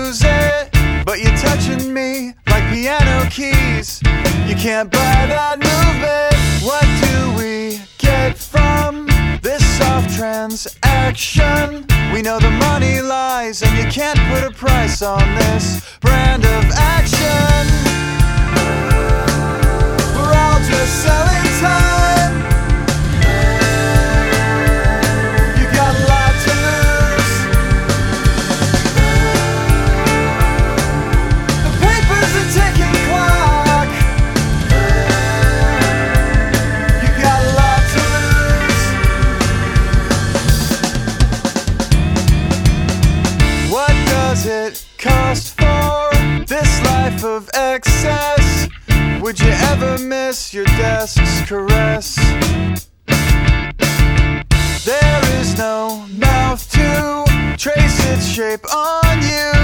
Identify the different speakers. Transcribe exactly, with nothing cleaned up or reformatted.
Speaker 1: lose it, but you're touching me like piano keys. You can't buy that movement. What do we get from this soft transaction? We know the money lies, and you can't put a price on this brand of action. We're all just selling time. You got a lot to lose. The paper's a ticking clock. You got a lot to lose. What does it cost for this life of excess? Would you ever miss your desk's caress? There is no mouth to trace its shape on you.